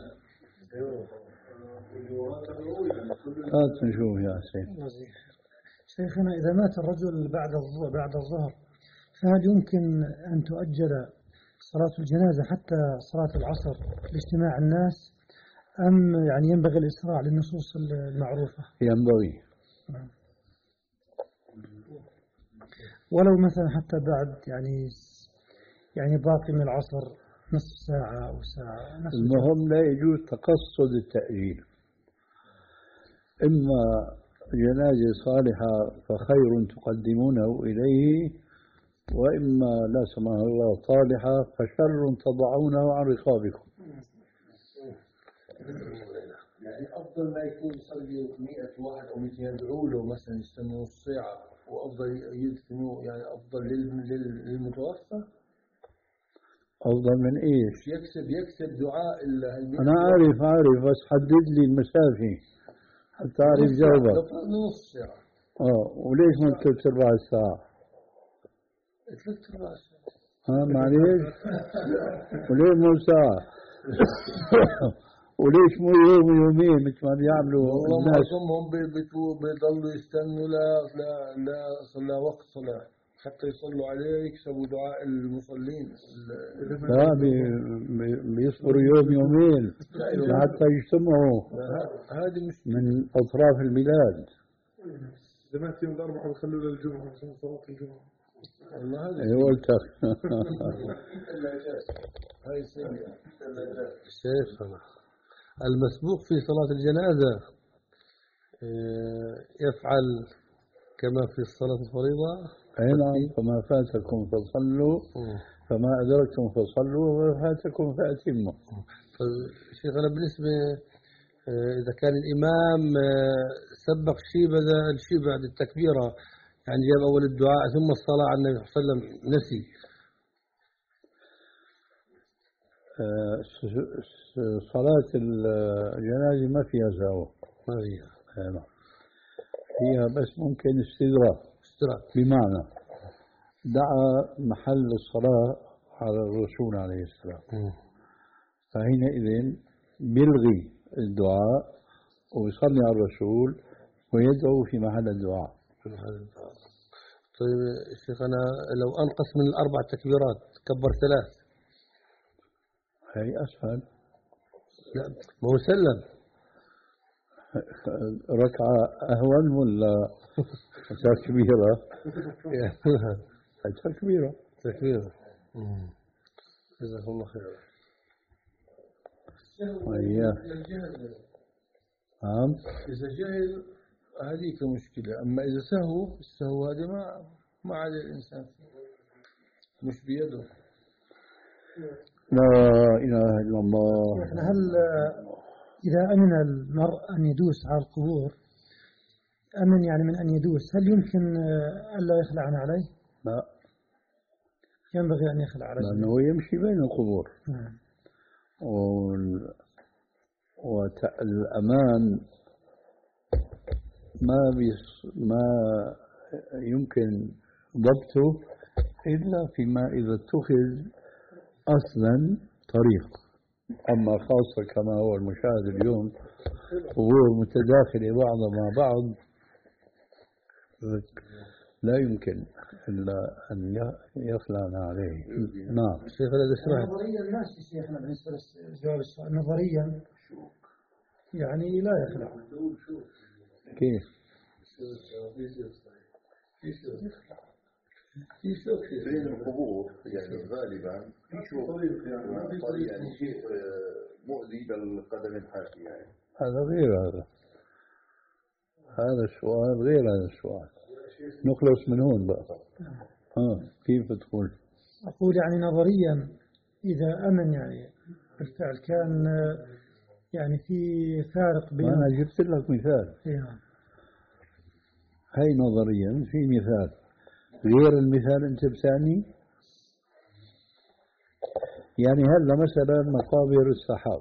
هات نشوف يا حسين. شيخنا إذا مات الرجل بعد الظهر بعد الظهر فهل يمكن أن تؤجل صلاة الجنازة حتى صلاة العصر لاجتماع الناس أم يعني ينبغي الإسراع للنصوص المعروفة؟ ينبغي. ولو مثلا حتى بعد يعني يعني باقي من العصر نصف ساعة أو ساعة. المهم لا يجوز تقصد التأجيل. إما جنازة صالحة فخير تقدمونه إليه وإما لا سمح الله صالحة فشر تضعونه عن رقابكم. يعني أفضل ما يكون يصلي مئة واحد أو مئتين يدعوا له مثلا يستنوا نص ساعة وأفضل يدفنوا يعني أفضل للمتوفى. أفضل من إيش؟ يكسب يكسب دعاء. أنا عارف عارف بس حدد لي المسافة حتى أعرف جوابك. نص ساعة. آه وليش ما ثلاث أرباع ساعة؟ ثلاث أرباع ساعة. ها معليش؟ وليه مو ساعة؟ وليش مو يوم ويومين مثل ما بيعملوا والله الناس؟ معظمهم بيضلوا يستنوا لا لا لا لا وقت صلاة. حتى يصلوا عليه يكسبوا دعاء المصلين. لا بي- بيصبروا يوم يومين حتى يجتمعوا هذه مش من أطراف البلاد. إذا مات يوم الأربعاء بخلوا له الجمعة عشان صلاة الجمعة. والله هذا أي قلت هاي سنة شيخنا المسبوق في صلاة الجنازة آه، يفعل كما في الصلاة الفريضة. أي نعم، فما فاتكم فصلوا فما أدركتم فصلوا وما فاتكم فأتموا. شيخنا بالنسبة آه، إذا كان الإمام آه، سبق شيء بدأ الشيء بعد التكبيرة، يعني جاب أول الدعاء ثم الصلاة على النبي صلى الله عليه وسلم نسي. آه، س- س- صلاة الجنازة ما فيها سهو، ما فيها. أي نعم. فيها بس ممكن استدراك. استدراك بمعنى دعا محل الصلاة على الرسول عليه السلام، فحينئذ بيلغي الدعاء ويصلي على الرسول ويدعو في محل الدعاء. في محل الدعاء. طيب شيخنا لو أنقص من الأربع تكبيرات كبر ثلاث، هي أسهل. لا ما هو سلم ركعة أهون ولا تكبيرة؟ تكبيرة تكبيرة. جزاك الله خير. وإياه. نعم. إذا جهل هذيك مشكلة، أما إذا سهو السهو هذا ما ما على الإنسان مش بيده. لا إله إلا الله. هل إذا أمن المرء أن يدوس على القبور، أمن يعني من أن يدوس، هل يمكن ألا يخلع عليه؟ لا، ينبغي أن يخلع عليه لأنه يمشي بين القبور. نعم. وال... والأمان ما بيص... ما يمكن ضبطه إلا فيما إذا اتخذ أصلا طريق. أما خاصة كما هو المشاهد اليوم قبور متداخلة بعضها مع بعض، لا يمكن إلا أن يخلعنا عليه. نعم. شيخ هذا اسمع. نظريا ماشي شيخنا بالنسبة لجواب السؤال، نظريا يعني لا يخلع. كيف؟ في شوك بين القبور يعني غالبا في شوك يعني, يعني شيء مؤذي بالقدم الحافية يعني. هذا غير هذا هذا السؤال غير هذا السؤال. نخلص من هون بقى. ها كيف تقول؟ أقول يعني نظريا إذا أمن يعني بالفعل كان يعني في فارق بين. أنا جبت لك مثال. فيها. هاي نظريا في مثال غير المثال أنت بثاني. يعني هلا مثلا مقابر السحاب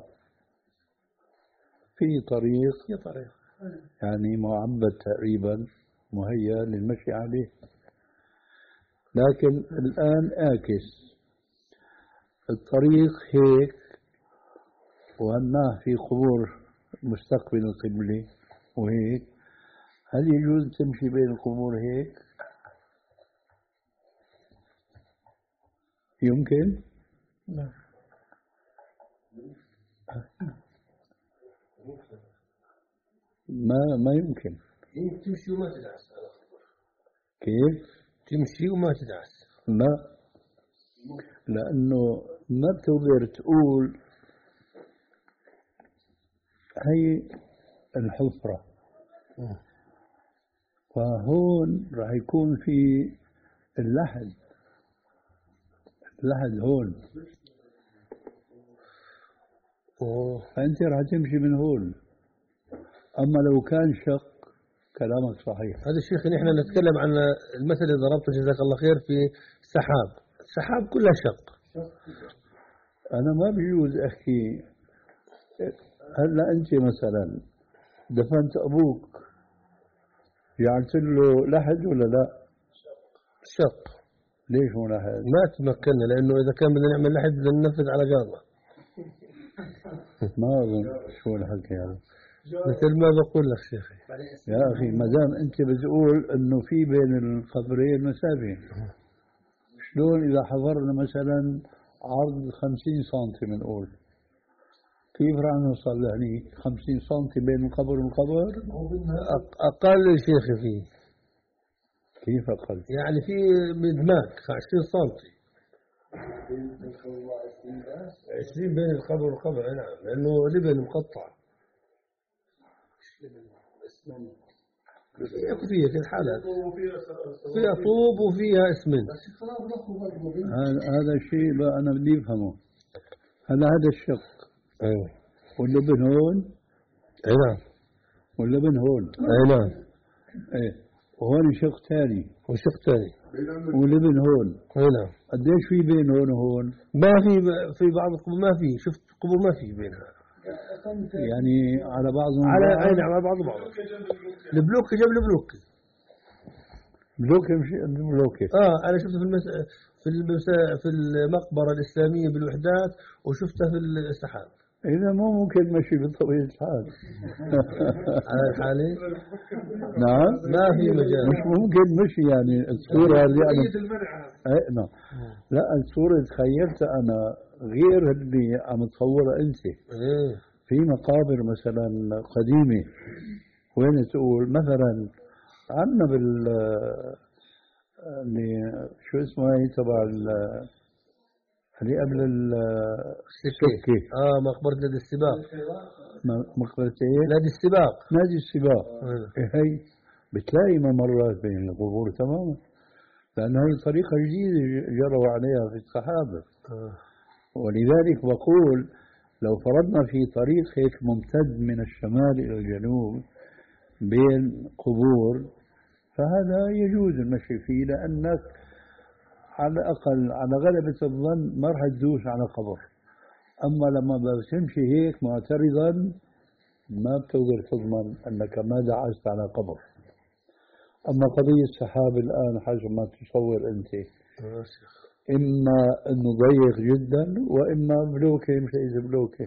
في طريق في طريق يعني معبد تقريبا مهيأ للمشي عليه، لكن الآن آكس الطريق هيك وهناه في قبور مستقبل القبلة وهيك، هل يجوز تمشي بين القبور هيك؟ يمكن؟ لا. ما ما يمكن. تمشي وما تدعس. كيف؟ تمشي وما تدعس. لا، لأنه ما بتقدر تقول هي الحفرة فهون راح يكون في اللحد اللحد هون، فأنت راح تمشي من هون. أما لو كان شق كلامك صحيح. هذا الشيخ نحن نتكلم عن المثل اللي ضربته جزاك الله خير في السحاب، السحاب كلها شق. أنا ما بيجوز أحكي. هلا أنت مثلا دفنت أبوك جعلت له لحد ولا لا؟ شق. ليش مو لحد؟ ما تمكنا، لأنه إذا كان بدنا نعمل لحد بدنا ننفذ على جارنا. ما أظن شو الحكي هذا. مثل ما بقول لك شيخي. يا أخي ما دام أنت بتقول إنه في بين القبرين مسافة، شلون إذا حضرنا مثلا عرض خمسين سنتي بنقول كيف راح نوصل لهني؟ خمسين سنتي بين القبر والقبر أقل شيخي فيه. كيف أقل؟ يعني في مدماج عشرين سنتي. عشرين بين القبر والقبر نعم، لأنه لبن مقطع. فيها كل حالات، فيها طوب وفيها اسمنت. هذا الشيء بقى أنا بدي أفهمه. هلا هذا الشق أيوه واللبن هون. أي نعم. واللبن هون. أي نعم. إيه وهون شق ثاني. وشق ثاني. واللبن هون. أي نعم. قديش في بين هون وهون؟ ما في في بعض القبور ما في، شفت قبور ما في بينها. يعني على بعضهم على أي نعم على بعض بعض. البلوكي جنب البلوكي. بلوكي مش بلوكي. آه أنا شفته في المس... في المس... في المقبرة الإسلامية بالوحدات وشفتها في السحاب. إذا مو ممكن مشي بطبيعة الحال. على الحالة نعم ما في مجال. مش ممكن مشي يعني الصورة اللي أنا إيه نعم لا الصورة تخيلتها أنا غير اللي عم تصورها أنت. إيه. في مقابر مثلا قديمة وين تقول مثلا عندنا بال اللي شو اسمه هي تبع اللي قبل السكة. اه مقبرة نادي السباق. مقبرة ايه؟ نادي السباق. نادي السباق. آه. هي بتلاقي ممرات بين القبور تماما، لأن هي طريقة جديدة جروا عليها في الصحابة. آه. ولذلك بقول لو فرضنا في طريق هيك ممتد من الشمال إلى الجنوب بين قبور فهذا يجوز المشي فيه، لأنك على الأقل على غلبة الظن ما راح تدوس على قبر. أما لما بتمشي هيك معترضا ما بتقدر تضمن أنك ما دعست على قبر. أما قضية السحاب الآن حسب ما تصور أنت إما أنه ضيق جدا وإما بلوكي مش إذا بلوكي.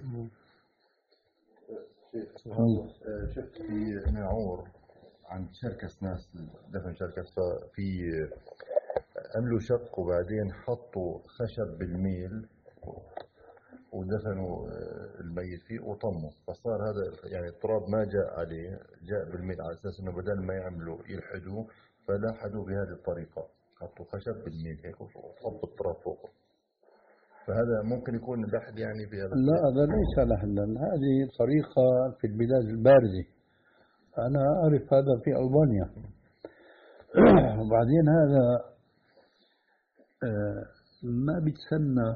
شفت في ناعور عند شركس ناس دفن شركس ففي عملوا شق وبعدين حطوا خشب بالميل ودفنوا الميت فيه وطموا، فصار هذا يعني التراب ما جاء عليه، جاء بالميل على اساس انه بدل ما يعملوا يلحدوه فلحدوا بهذه الطريقه، حطوا خشب بالميل هيك وصبوا التراب فوقه. فهذا ممكن يكون لحد يعني في هذا. لا هذا ليس لحدا، هذه طريقه في البلاد البارده. انا اعرف هذا في البانيا. وبعدين هذا ما بيتسنى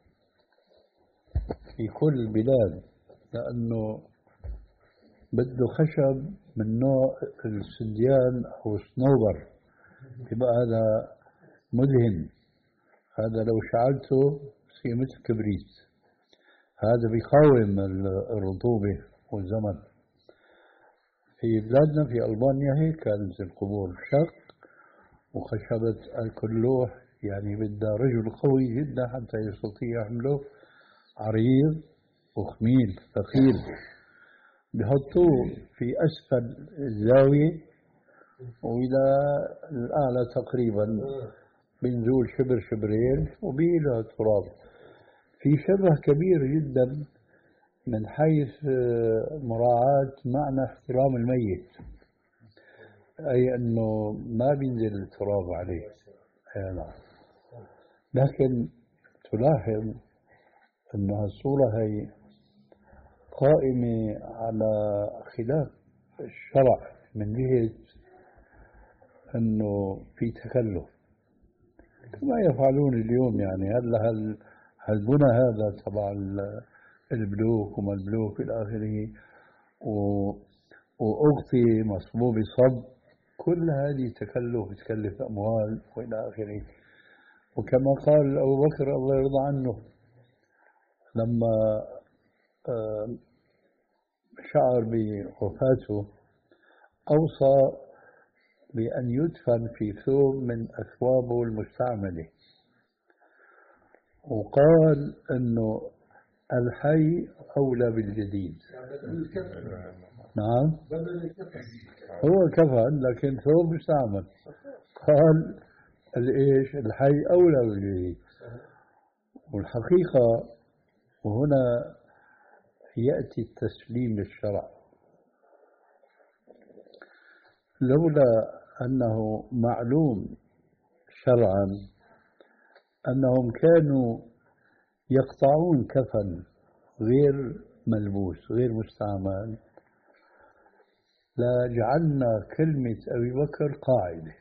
في كل البلاد لأنه بده خشب من نوع السنديان أو الصنوبر، يبقى هذا مدهن، هذا لو شعلته بصير مثل كبريت، هذا بيقاوم الرطوبة والزمن. في بلادنا في ألبانيا هيك كانت القبور شق وخشبة الكلوح، يعني بدها رجل قوي جدا حتى يستطيع يحمله، عريض وخميل ثقيل، بحطوه في أسفل الزاوية وإلى الأعلى تقريبا بنزول شبر شبرين وبيله التراب. في شبه كبير جدا من حيث مراعاة معنى احترام الميت، أي أنه ما بينزل التراب عليه. نعم. لكن تلاحظ أن الصورة هي قائمة على خلاف الشرع من جهة أنه في تكلف كما يفعلون اليوم. يعني هلا هل هالبنى هذا تبع البلوك وما البلوك إلى آخره وأغطي مصبوب صب، كل هذه تكلف تكلف أموال وإلى آخره. وكما قال أبو بكر الله يرضى عنه لما شعر بوفاته أوصى بأن يدفن في ثوب من أثوابه المستعملة، وقال أنه الحي أولى بالجديد. نعم هو كفن لكن ثوب مستعمل. قال الإيش الحي أولى به. والحقيقة وهنا يأتي التسليم للشرع، لولا أنه معلوم شرعا أنهم كانوا يقطعون كفن غير ملبوس غير مستعمل لجعلنا كلمة أبي بكر قاعدة،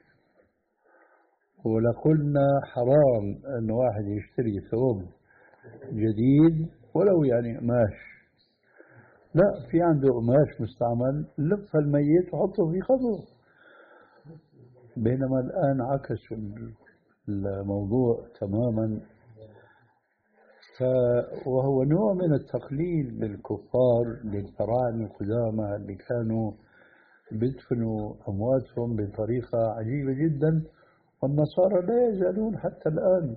ولقلنا حرام أن واحد يشتري ثوب جديد ولو يعني قماش، لا في عنده قماش مستعمل لف الميت وحطه في قبره. بينما الآن عكسوا الموضوع تماما، وهو نوع من التقليل بالكفار للفراعنة القدامى اللي كانوا بيدفنوا أمواتهم بطريقة عجيبة جدا، والنصارى لا يزالون حتى الآن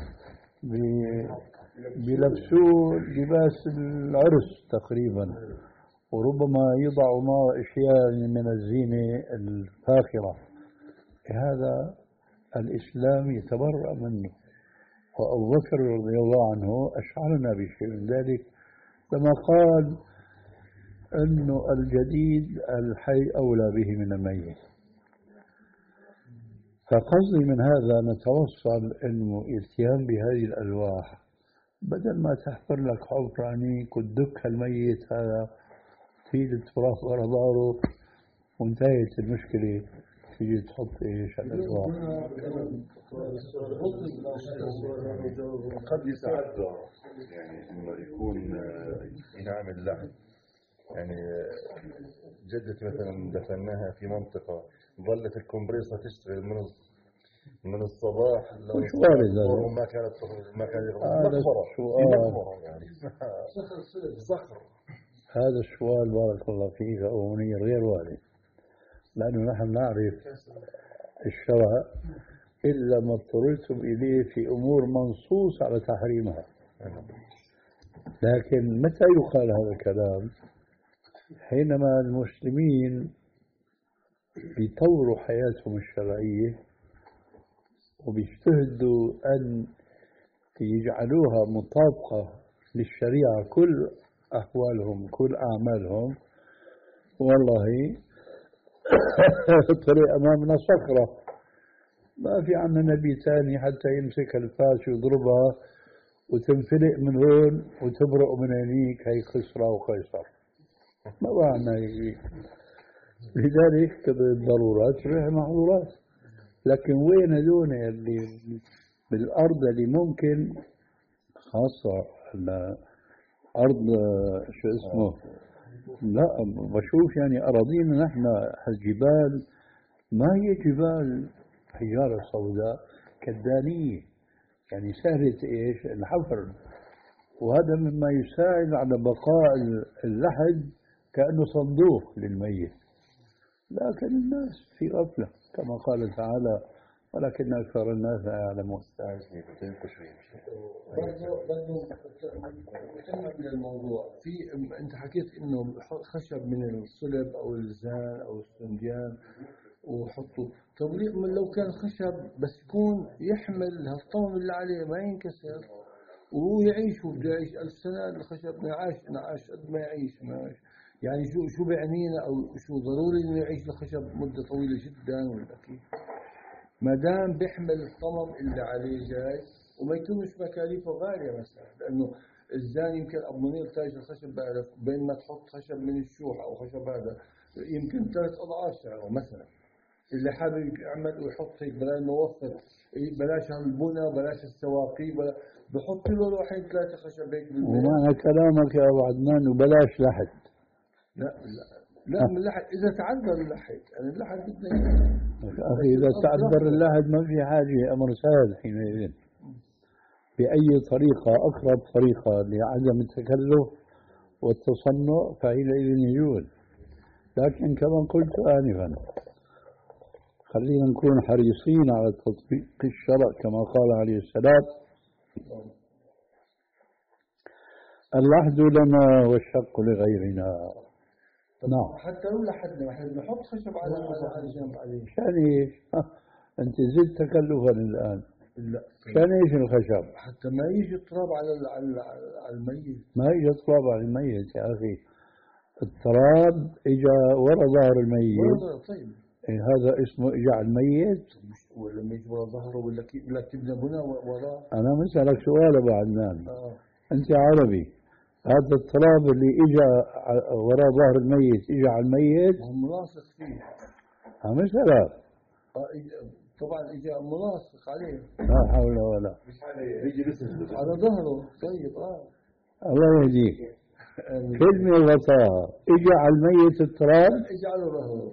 بيلبسوا لباس العرس تقريبا، وربما يضعوا معه أشياء من الزينة الفاخرة. هذا الإسلام يتبرأ منه، وأبو بكر رضي الله عنه أشعرنا بشيء من ذلك لما قال أنه الجديد الحي أولى به من الميت. فقصدي من هذا نتوصل أنه الاتيان بهذه الألواح بدل ما تحفر لك حفر عنيك وتدك الميت هذا تيجي التراب ورا ظهره وانتهت المشكلة، تيجي تحط ايش الألواح. قد يتعدى يعني انه يكون ينعم اللحم، يعني جدتي مثلا دفناها في منطقة ظلت الكمبريسة تشتغل من من الصباح مش وارد هذا، وما كانت ما كان هذا السؤال يعني صخر. هذا السؤال بارك الله فيك أبو منير غير وارد، لأنه نحن نعرف الشرع إلا ما اضطررتم إليه في أمور منصوص على تحريمها. لكن متى يقال هذا الكلام؟ حينما المسلمين بيطوروا حياتهم الشرعية وبيجتهدوا أن يجعلوها مطابقة للشريعة كل أحوالهم كل أعمالهم. والله طلع أمامنا صخرة ما في عنا نبي ثاني حتى يمسك الفاس ويضربها وتنفلق من هون وتبرق من هنيك، هي خسرة وقيصر ما بعنا هيك. لذلك الضرورات تبيح المحظورات. لكن وين هذول اللي بالأرض اللي ممكن خاصة أرض شو اسمه، لا بشوف يعني أراضينا نحن الجبال ما هي جبال حجارة سوداء كالدانية، يعني سهلة إيش الحفر، وهذا مما يساعد على بقاء اللحد كأنه صندوق للميت. لكن الناس في غفلة كما قال تعالى ولكن أكثر الناس لا يعلمون. من الموضوع في أنت حكيت إنه خشب من الصلب أو الزان أو السنديان وحطوا. طب لو كان خشب بس يكون يحمل هالطمم اللي عليه ما ينكسر وهو يعيش وبده يعيش ألف سنة، الخشب نعاش نعاش قد ما يعيش ما يعيش. يعني شو شو بعنينا أو شو ضروري إنه يعيش الخشب مدة طويلة جدا ولا كيف؟ ما دام بيحمل الطمم اللي عليه جاي وما يكونش مكاليفه غالية مثلا، لأنه الزان يمكن أبو منير تاج الخشب بعرف بين ما تحط خشب من الشوح أو خشب هذا يمكن ثلاث أضعاف سعره مثلا. اللي حابب يعمل ويحط هيك بلاش موفر بلاش البنى بلاش السواقي بلا بحط له لوحين ثلاثة خشب هيك بالبيت. ومعنى كلامك يا أبو عدنان وبلاش لحد. لا لا لا من اللحد إذا تعذر اللحد، يعني اللحد بدنا أخي إذا تعذر اللحد ما في حاجة، أمر سهل حينئذ بأي طريقة أقرب طريقة لعدم التكلف والتصنع فحينئذ يجوز. لكن كما قلت آنفا خلينا نكون حريصين على تطبيق الشرع كما قال عليه السلام اللحد لنا والشق لغيرنا. نعم. حتى لو لحدنا احنا بنحط خشب على على الجنب عليه. شان ايش؟ انت زدت تكلفا الان. لا. شان ايش الخشب؟ حتى ما يجي التراب على على على الميت. ما يجي التراب على الميت يا اخي. التراب اجى ورا ظهر الميت. ورا طيب. إيه هذا اسمه اجى على الميت؟ ولا ميت ورا ظهره ولا كيف ولا تبنى بنا وراه؟ انا مسألك سؤال ابو عدنان. آه. انت عربي. هذا التراب اللي اجى ورا ظهر الميت اجى على الميت؟ هو ملاصق فيه. ها مسألة. آه طبعا اجى ملاصق عليه. لا حول ولا. مش عليه بيجي بس على ظهره. طيب اه. الله يهديك. كلمة غطاها اجى على الميت التراب؟ اجى على ظهره.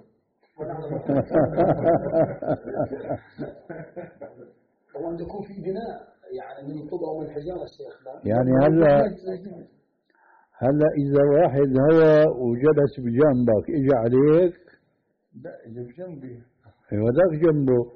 طبعا يكون في بناء يعني من طوب او من حجاره الشيخ. يعني هلا هلا اذا واحد هوى وجلس بجنبك اجى عليك؟ لا اجى بجنبي. ايوه ذاك جنبه.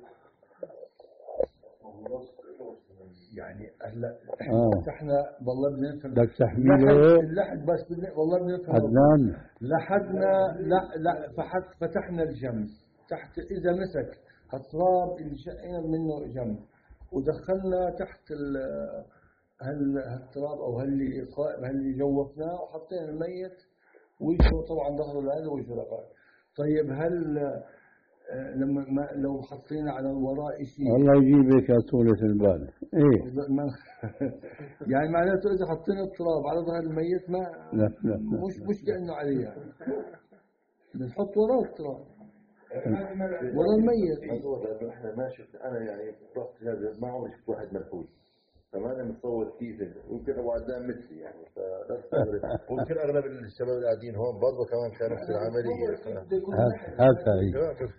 يعني هلا اه احنا والله بنفهم بدك تحميله اللحد بس والله بنفهم عدنان. لحدنا لا لا فحت فتحنا الجنب تحت اذا مسك التراب اللي شقينا منه جنب ودخلنا تحت هال هالتراب او هاللي هاللي جوفناه وحطينا الميت وجهه طبعا ظهره لهذا وجهه لهذا. طيب هل لما ما لو حطينا على الوراء شيء الله يجيبك يا طولة البال. ايه يعني معناته اذا حطينا التراب على ظهر الميت ما لا لا مش مش كانه عليه يعني. بنحط وراه التراب ورا الميت. احنا ما شفنا انا يعني رحت هذا ما عمري شفت واحد منحوس. فأنا متصور كيف يمكن أبو عدنان مثلي يعني فلا تستغرب. ممكن أغلب الشباب اللي قاعدين هون برضه كمان كان نفس العملية. هكا هي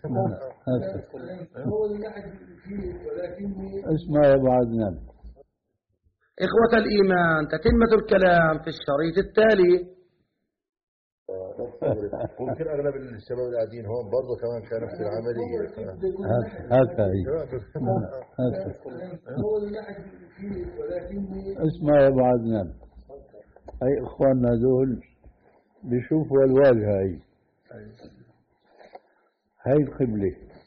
اسمع يا أبو عدنان. إخوة الإيمان تتمة الكلام في الشريط التالي. لا تستغرب. ممكن أغلب الشباب اللي قاعدين هون برضه كمان كان نفس العملية. هكا هي اسمع يا أبو عدنان. أي إخواننا دول بيشوفوا الواجهة هاي هاي القبلة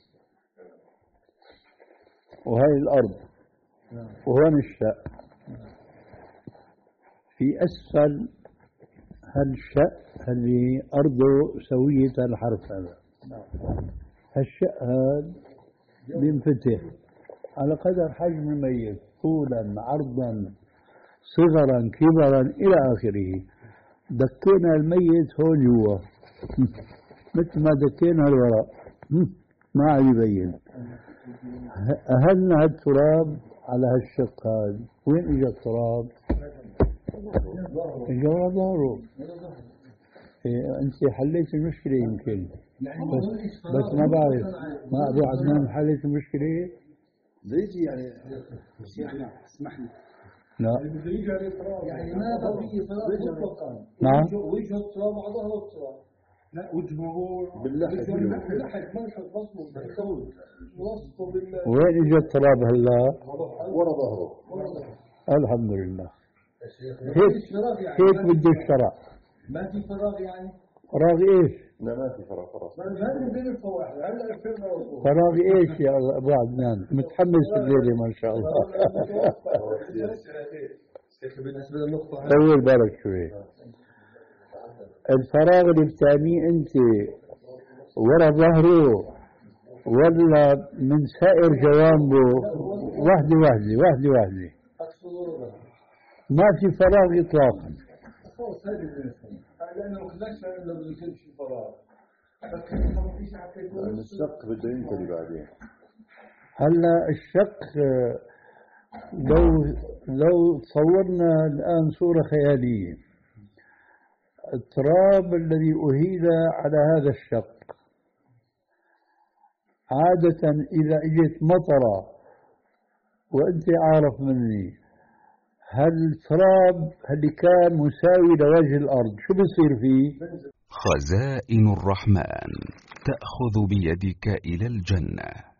وهاي الأرض وهون الشق. في أسفل هالشق اللي أرضه سوية الحرف هذا هالشق هذا بينفتح على قدر حجم الميت طولا عرضا صغرا كبرا إلى آخره. دكينا الميت هون جوا مثل ما دكينا الوراء ما عاد يبين. أهلنا هالتراب على هالشق هذا. وين إجا التراب؟ إجا ورا ظهره. إيه أنت حليت المشكلة يمكن بس, بس ما بعرف ما أبو عدنان حليت المشكلة. زيجي يعني شيخنا اسمحني. لا يعني ما بقي تراب مطلقا. نعم وجه التراب على ظهر التراب. لا وجهه باللحد باللحد ما يحط بصمه بالخوت وصفه بال. وين اجى التراب هلا؟ ورا ظهره. الحمد لله. هيك هيك بده الشرع. ما في فراغ يعني. فراغ ايش؟ لا ما في فراغ خلاص. هذا بين الفواحل هلا كثرنا فراغ ايش يا ابو عدنان؟ متحمس الليله ما شاء الله. بالنسبه للنقطه طول بالك شوي. الفراغ اللي بتعنيه انت ورا ظهره ولا من سائر جوانبه؟ وحده وحده وحده وحده. ما في فراغ اطلاقا. لانه ما خلاش انه بيكون في فراغ. الشق بده ينتهي بعدين. هلا الشق لو لو تصورنا الآن صورة خيالية. التراب الذي أهيل على هذا الشق عادة إذا إجت مطرة وأنت عارف مني هالتراب اللي كان مساوي لوجه الأرض شو بصير فيه؟ خزائن الرحمن تأخذ بيدك إلى الجنة.